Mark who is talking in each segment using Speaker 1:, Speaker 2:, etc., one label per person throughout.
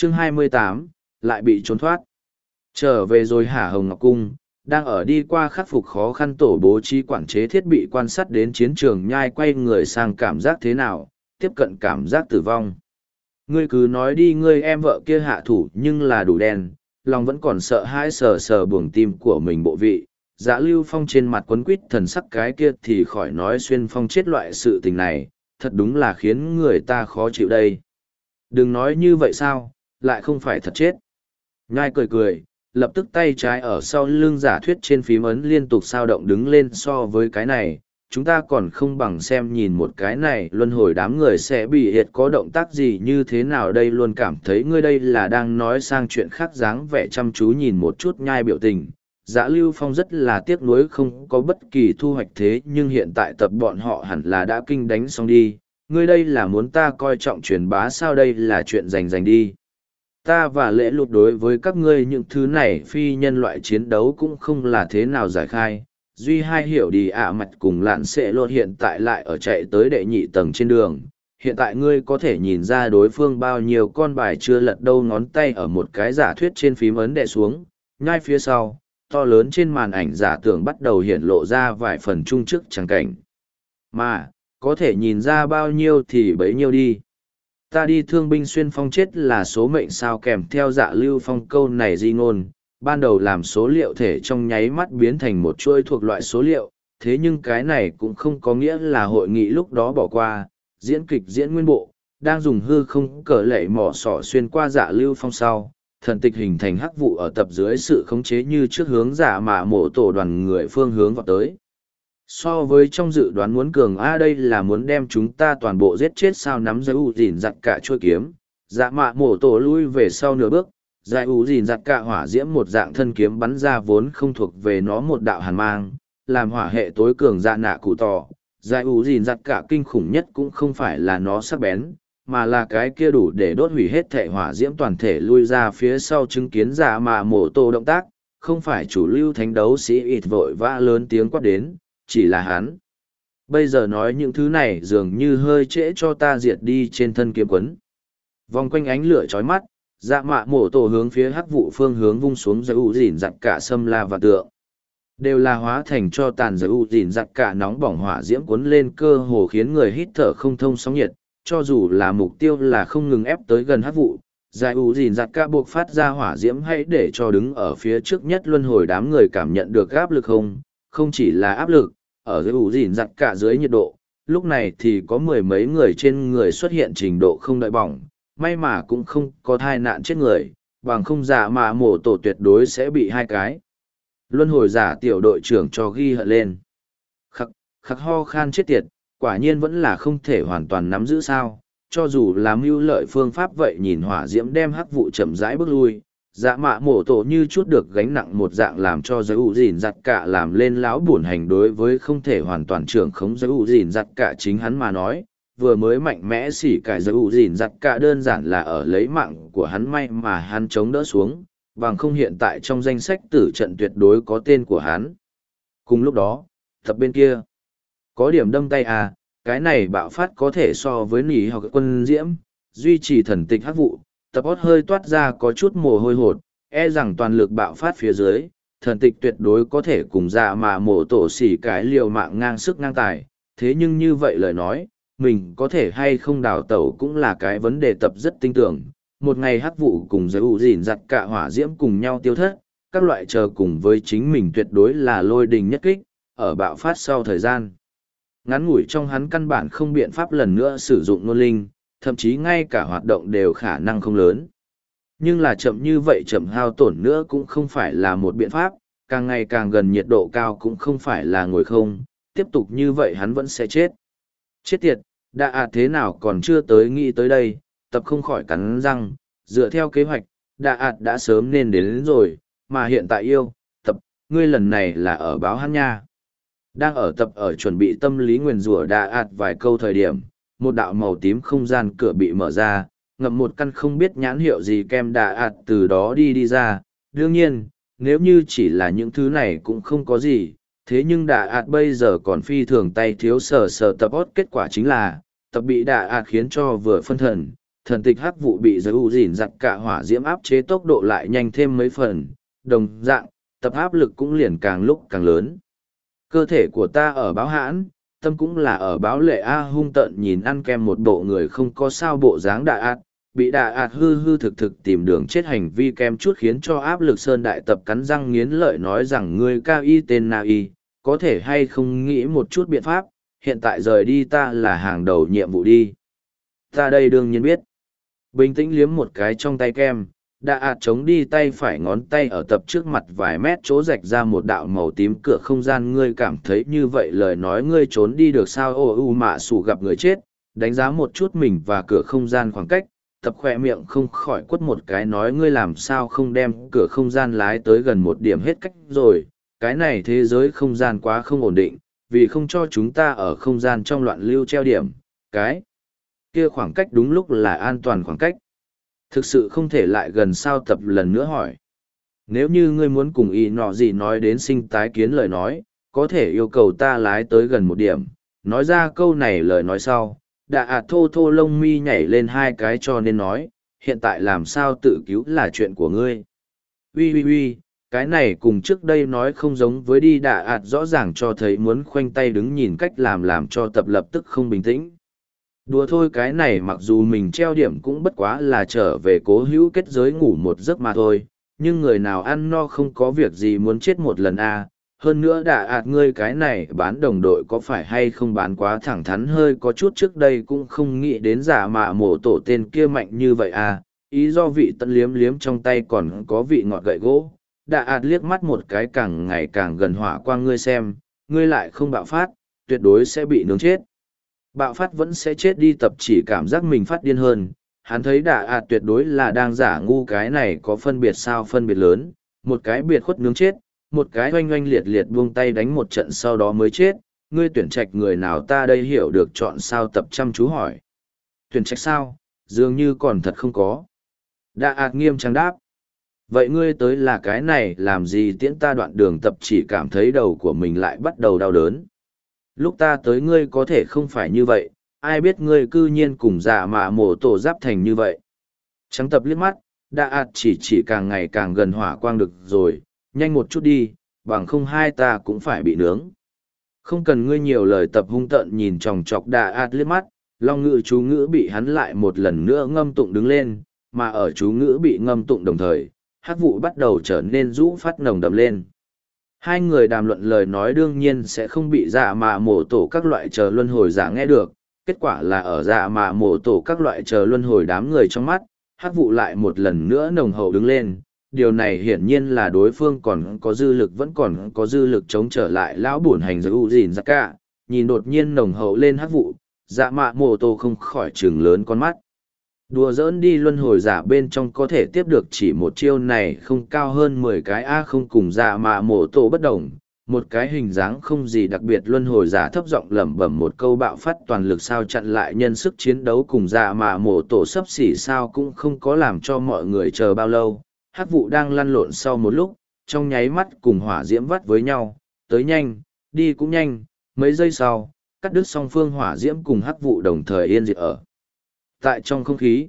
Speaker 1: Chương 28, lại bị trốn thoát. Trở về rồi hả Hồng Ngọc Cung, đang ở đi qua khắc phục khó khăn tổ bố trí quản chế thiết bị quan sát đến chiến trường nhai quay người sang cảm giác thế nào, tiếp cận cảm giác tử vong. Ngươi cứ nói đi, ngươi em vợ kia hạ thủ nhưng là đủ đen, lòng vẫn còn sợ hãi sờ sờ buồng tim của mình bộ vị. Dạ Lưu Phong trên mặt quấn quýt thần sắc cái kia thì khỏi nói xuyên phong chết loại sự tình này, thật đúng là khiến người ta khó chịu đây. Đừng nói như vậy sao, lại không phải thật chết. Nhai cười cười, lập tức tay trái ở sau lưng giả thuyết trên phím ấn liên tục sao động đứng lên. So với cái này, chúng ta còn không bằng xem nhìn một cái này luân hồi đám người sẽ bị hiệt có động tác gì như thế nào đây. Luôn cảm thấy ngươi đây là đang nói sang chuyện khác, dáng vẻ chăm chú nhìn một chút Nhai biểu tình. Dạ Lưu Phong rất là tiếc nuối không có bất kỳ thu hoạch, thế nhưng hiện tại tập bọn họ hẳn là đã kinh đánh xong đi. Ngươi đây là muốn ta coi trọng truyền bá sao, đây là chuyện dành đi. Ta và lễ lụt đối với các ngươi những thứ này phi nhân loại chiến đấu cũng không là thế nào giải khai. Duy hai hiểu đi mặt cùng lạn sẽ lột hiện tại lại ở chạy tới đệ nhị tầng trên đường. Hiện tại ngươi có thể nhìn ra đối phương bao nhiêu con bài chưa lật đâu. Ngón tay ở một cái giả thuyết trên phím ấn đè xuống, ngay phía sau, to lớn trên màn ảnh giả tưởng bắt đầu hiện lộ ra vài phần trung trước tràng cảnh. Mà, có thể nhìn ra bao nhiêu thì bấy nhiêu đi. Ta đi thương binh xuyên phong chết là số mệnh sao, kèm theo Dạ Lưu Phong câu này di ngôn, ban đầu làm số liệu thể trong nháy mắt biến thành một chuỗi thuộc loại số liệu, thế nhưng cái này cũng không có nghĩa là hội nghị lúc đó bỏ qua, diễn kịch diễn nguyên bộ, đang dùng hư không cờ lệ mỏ sỏ xuyên qua Dạ Lưu Phong sau, thần tịch hình thành hắc vụ ở tập dưới sự khống chế như trước hướng Dạ Mạ Mộ Tổ đoàn người phương hướng vào tới. So với trong dự đoán muốn cường đây là muốn đem chúng ta toàn bộ giết chết sao. Nắm giải u dìn giặt cả chuôi kiếm, Dạ Mạ Mộ Tổ lui về sau nửa bước, giải u dìn giặt cả hỏa diễm một dạng thân kiếm bắn ra vốn không thuộc về nó một đạo hàn mang, làm hỏa hệ tối cường dạ nạ cụ tỏ. Giải u dìn giặt cả kinh khủng nhất cũng không phải là nó sắc bén, mà là cái kia đủ để đốt hủy hết thể hỏa diễm toàn thể lui ra phía sau. Chứng kiến Dạ Mạ Mộ Tổ động tác, không phải chủ lưu thánh đấu sĩ ít vội vã lớn tiếng quát đến, chỉ là hắn. Bây giờ nói những thứ này dường như hơi trễ cho ta diệt đi trên thân kiếm quấn. Vòng quanh ánh lửa chói mắt, Dạ Mạ Mộ Tổ hướng phía hắc vụ phương hướng vung xuống giải u dìn giặt cả xâm la và tượng. Đều là hóa thành cho tàn giải u dìn giặt cả nóng bỏng hỏa diễm cuốn lên, cơ hồ khiến người hít thở không thông sóng nhiệt. Cho dù là mục tiêu là không ngừng ép tới gần hắc vụ, giải u dìn giặt cả buộc phát ra hỏa diễm hãy để cho đứng ở phía trước nhất luân hồi đám người cảm nhận được áp lực không chỉ là áp lực, ở dưới ủ dìn giặt cả dưới nhiệt độ, lúc này thì có mười mấy người trên người xuất hiện trình độ không đợi bỏng, may mà cũng không có thai nạn chết người, bằng không Dạ Mạ Mộ Tổ tuyệt đối sẽ bị hai cái luân hồi giả tiểu đội trưởng cho ghi hận lên. Khắc ho khan chết tiệt, quả nhiên vẫn là không thể hoàn toàn nắm giữ sao, cho dù là mưu lợi phương pháp vậy. Nhìn hỏa diễm đem hắc vụ chậm rãi bước lui, Dạ Mạ Mộ Tổ như chút được gánh nặng một dạng, làm cho giới ủ dìn giặt cả làm lên lão buồn hành. Đối với không thể hoàn toàn trưởng khống giới ủ dìn giặt cả chính hắn mà nói, vừa mới mạnh mẽ xỉ cải giới ủ dìn giặt cả đơn giản là ở lấy mạng của hắn, may mà hắn chống đỡ xuống, bằng không hiện tại trong danh sách tử trận tuyệt đối có tên của hắn. Cùng lúc đó, tập bên kia có điểm đâm tay cái này bạo phát có thể so với nỉ hoặc quân diễm, duy trì thần tịch hắc vụ. Tập hót hơi toát ra có chút mồ hôi hột, rằng toàn lực bạo phát phía dưới, thần tịch tuyệt đối có thể cùng Dạ Mạ Mộ Tổ xỉ cái liều mạng ngang sức ngang tài. Thế nhưng như vậy lời nói, mình có thể hay không đào tẩu cũng là cái vấn đề. Tập rất tin tưởng, một ngày hắc vụ cùng giới ủ dìn giặt cả hỏa diễm cùng nhau tiêu thất, các loại chờ cùng với chính mình tuyệt đối là lôi đình nhất kích, ở bạo phát sau thời gian ngắn ngủi trong hắn căn bản không biện pháp lần nữa sử dụng nôn linh, thậm chí ngay cả hoạt động đều khả năng không lớn. Nhưng là chậm như vậy chậm hao tổn nữa cũng không phải là một biện pháp, càng ngày càng gần nhiệt độ cao cũng không phải là ngồi không, tiếp tục như vậy hắn vẫn sẽ chết. Chết tiệt, đã thế nào còn chưa tới nghĩ tới đây, tập không khỏi cắn răng, dựa theo kế hoạch, đã sớm nên đến rồi, mà hiện tại tập, ngươi lần này là ở báo hắn nha. Đang ở tập ở chuẩn bị tâm lý nguyền rủa vài câu thời điểm, một đạo màu tím không gian cửa bị mở ra, ngậm một căn không biết nhãn hiệu gì kem từ đó đi ra. Đương nhiên, nếu như chỉ là những thứ này cũng không có gì, thế nhưng bây giờ còn phi thường tay thiếu sờ tập hót. Kết quả chính là, tập bị khiến cho vừa phân thần, thần tịch hắc vụ bị giới u dìn giặt cả hỏa diễm áp chế tốc độ lại nhanh thêm mấy phần, đồng dạng, tập áp lực cũng liền càng lúc càng lớn. Cơ thể của ta ở báo hãn, tâm cũng là ở báo lệ A hung tợn nhìn ăn kem một bộ người không có sao bộ dáng đà ạt, bị đà ạt hư hư thực thực tìm đường chết hành vi kem chút khiến cho áp lực sơn đại tập cắn răng nghiến lợi nói rằng ngươi cao y tên na y, có thể hay không nghĩ một chút biện pháp, hiện tại rời đi ta là hàng đầu nhiệm vụ đi. Ta đây đương nhiên biết. Bình tĩnh liếm một cái trong tay kem, đà ạt chống đi tay phải ngón tay ở tập trước mặt vài mét chỗ rạch ra một đạo màu tím cửa không gian. Ngươi cảm thấy như vậy lời nói ngươi trốn đi được sao? Ô u mạ sủ gặp người chết, đánh giá một chút mình và cửa không gian khoảng cách, tập khoe miệng không khỏi quất một cái nói ngươi làm sao không đem cửa không gian lái tới gần một điểm hết cách rồi, cái này thế giới không gian quá không ổn định, vì không cho chúng ta ở không gian trong loạn lưu treo điểm, cái kia khoảng cách đúng lúc là an toàn khoảng cách. Thực sự không thể lại gần sao? Tập lần nữa hỏi. Nếu như ngươi muốn cùng y nọ gì nói đến sinh tái kiến lời nói, có thể yêu cầu ta lái tới gần một điểm. Nói ra câu này lời nói sau, đạ thô thô lông mi nhảy lên hai cái cho nên nói, hiện tại làm sao tự cứu là chuyện của ngươi. Ui, cái này cùng trước đây nói không giống với đi đạ rõ ràng cho thấy muốn khoanh tay đứng nhìn cách làm cho tập lập tức không bình tĩnh. Đùa thôi, cái này mặc dù mình treo điểm cũng bất quá là trở về cố hữu kết giới ngủ một giấc mà thôi, nhưng người nào ăn no không có việc gì muốn chết một lần à. Hơn nữa đạ ngươi cái này bán đồng đội có phải hay không bán quá thẳng thắn hơi có chút, trước đây cũng không nghĩ đến giả mạ mổ tổ tên kia mạnh như vậy à, ý do vị tận liếm liếm trong tay còn có vị ngọt gậy gỗ. Đạ liếc mắt một cái càng ngày càng gần hỏa quang, ngươi xem, ngươi lại không bạo phát, tuyệt đối sẽ bị nướng chết. Bạo phát vẫn sẽ chết đi. Tập chỉ cảm giác mình phát điên hơn, hắn thấy đạ tuyệt đối là đang giả ngu, cái này có phân biệt sao? Phân biệt lớn, một cái biệt khuất nướng chết, một cái oanh oanh liệt liệt buông tay đánh một trận sau đó mới chết. Ngươi tuyển trạch người nào ta đây hiểu được chọn sao? Tập chăm chú hỏi. Tuyển trạch sao? Dường như còn thật không có. Đạ nghiêm trang đáp. Vậy ngươi tới là cái này làm gì tiễn ta đoạn đường? Tập chỉ cảm thấy đầu của mình lại bắt đầu đau đớn. Lúc ta tới ngươi có thể không phải như vậy, ai biết ngươi cư nhiên cùng giả mạ mổ tổ giáp thành như vậy. Trắng tập liếc mắt, đạ chỉ càng ngày càng gần hỏa quang, được rồi, nhanh một chút đi, bằng không hai ta cũng phải bị nướng. Không cần ngươi nhiều lời. Tập hung tợn nhìn chòng chọc đạ liếc mắt, long ngữ chú ngữ bị hắn lại một lần nữa ngâm tụng đứng lên, mà ở chú ngữ bị ngâm tụng đồng thời, hắc vụ bắt đầu trở nên rũ phát nồng đậm lên. Hai người đàm luận lời nói đương nhiên sẽ không bị dạ mạ mổ tổ các loại chờ luân hồi giả nghe được, kết quả là ở dạ mạ mổ tổ các loại chờ luân hồi đám người trong mắt, hắc vụ lại một lần nữa nồng hậu đứng lên. Điều này hiển nhiên là đối phương còn có dư lực, vẫn còn có dư lực chống trở lại lão bổn hành giới u dìn ra cả. Nhìn đột nhiên nồng hậu lên hắc vụ, dạ mạ mổ tổ không khỏi trừng lớn con mắt. Đùa giỡn đi, luân hồi giả bên trong có thể tiếp được chỉ một chiêu này không cao hơn 10 cái A không cùng dạ mạ mổ tổ bất đồng. Một cái hình dáng không gì đặc biệt luân hồi giả thấp giọng lẩm bẩm một câu bạo phát toàn lực sao chặn lại nhân sức chiến đấu cùng dạ mạ mổ tổ sấp xỉ sao cũng không có làm cho mọi người chờ bao lâu. Hắc vụ đang lăn lộn sau một lúc, trong nháy mắt cùng hỏa diễm vắt với nhau, tới nhanh, đi cũng nhanh, mấy giây sau, cắt đứt song phương hỏa diễm cùng hắc vụ đồng thời yên diệt ở tại trong không khí.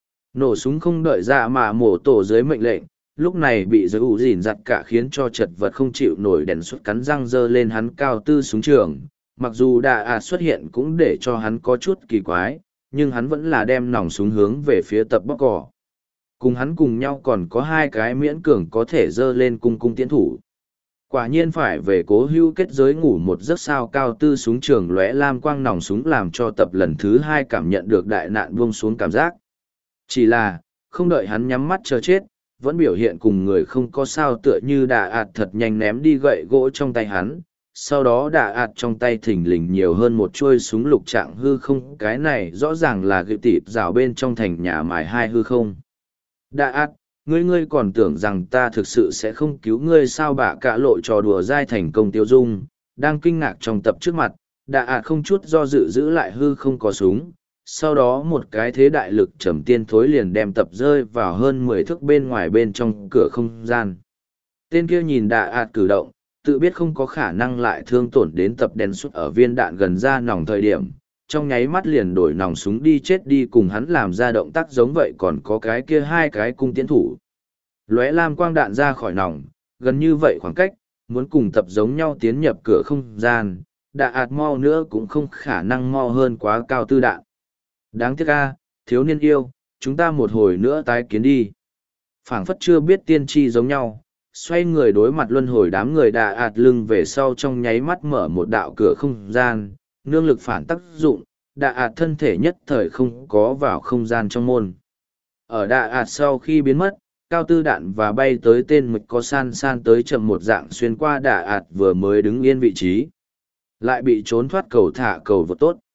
Speaker 1: Nổ súng không đợi dạ mạ mổ tổ dưới mệnh lệnh, lúc này bị giới ủ dìn giặt cả khiến cho chật vật không chịu nổi, đèn suất cắn răng giơ lên hắn cao tư súng trường. Mặc dù đạ xuất hiện cũng để cho hắn có chút kỳ quái, nhưng hắn vẫn là đem nòng súng hướng về phía tập bóc cỏ. Cùng hắn cùng nhau còn có hai cái miễn cường có thể giơ lên cung tiến thủ. Quả nhiên phải về cố hữu kết giới ngủ một giấc sao? Cao tư súng trường lóe lam quang nòng súng làm cho tập lần thứ hai cảm nhận được đại nạn buông xuống cảm giác. Chỉ là, không đợi hắn nhắm mắt chờ chết, vẫn biểu hiện cùng người không có sao, tựa như đạ thật nhanh ném đi gậy gỗ trong tay hắn. Sau đó đạ trong tay thình lình nhiều hơn một chuôi súng lục trạng hư không, cái này rõ ràng là gựu tịp rào bên trong thành nhà mài hai hư không. Đạ ngươi còn tưởng rằng ta thực sự sẽ không cứu ngươi sao? Bạ cả lộ trò đùa dai thành công tiêu dung, đang kinh ngạc trong tập trước mặt, đạ không chút do dự giữ lại hư không có súng. Sau đó một cái thế đại lực trầm tiên thối liền đem tập rơi vào hơn 10 thước bên ngoài bên trong cửa không gian. Tên kia nhìn đạ cử động, tự biết không có khả năng lại thương tổn đến tập đèn suốt ở viên đạn gần ra nòng thời điểm, trong nháy mắt liền đổi nòng súng đi chết đi cùng hắn làm ra động tác giống vậy còn có cái kia hai cái cung tiễn thủ. Lóe lam quang đạn ra khỏi nòng, gần như vậy khoảng cách, muốn cùng tập giống nhau tiến nhập cửa không gian, đạ ạt mau nữa cũng không khả năng mau hơn quá cao tư đạn. Đáng tiếc a, thiếu niên yêu, chúng ta một hồi nữa tái kiến đi. Phảng phất chưa biết tiên tri giống nhau, xoay người đối mặt luân hồi đám người đạ ạt lưng về sau trong nháy mắt mở một đạo cửa không gian, nương lực phản tác dụng, đạ ạt thân thể nhất thời không có vào không gian trong môn. Ở đạ ạt sau khi biến mất, cao tư đạn và bay tới tên mực có san san tới chậm một dạng xuyên qua đạ ạt vừa mới đứng yên vị trí. Lại bị trốn thoát cầu thả cầu vượt tốt.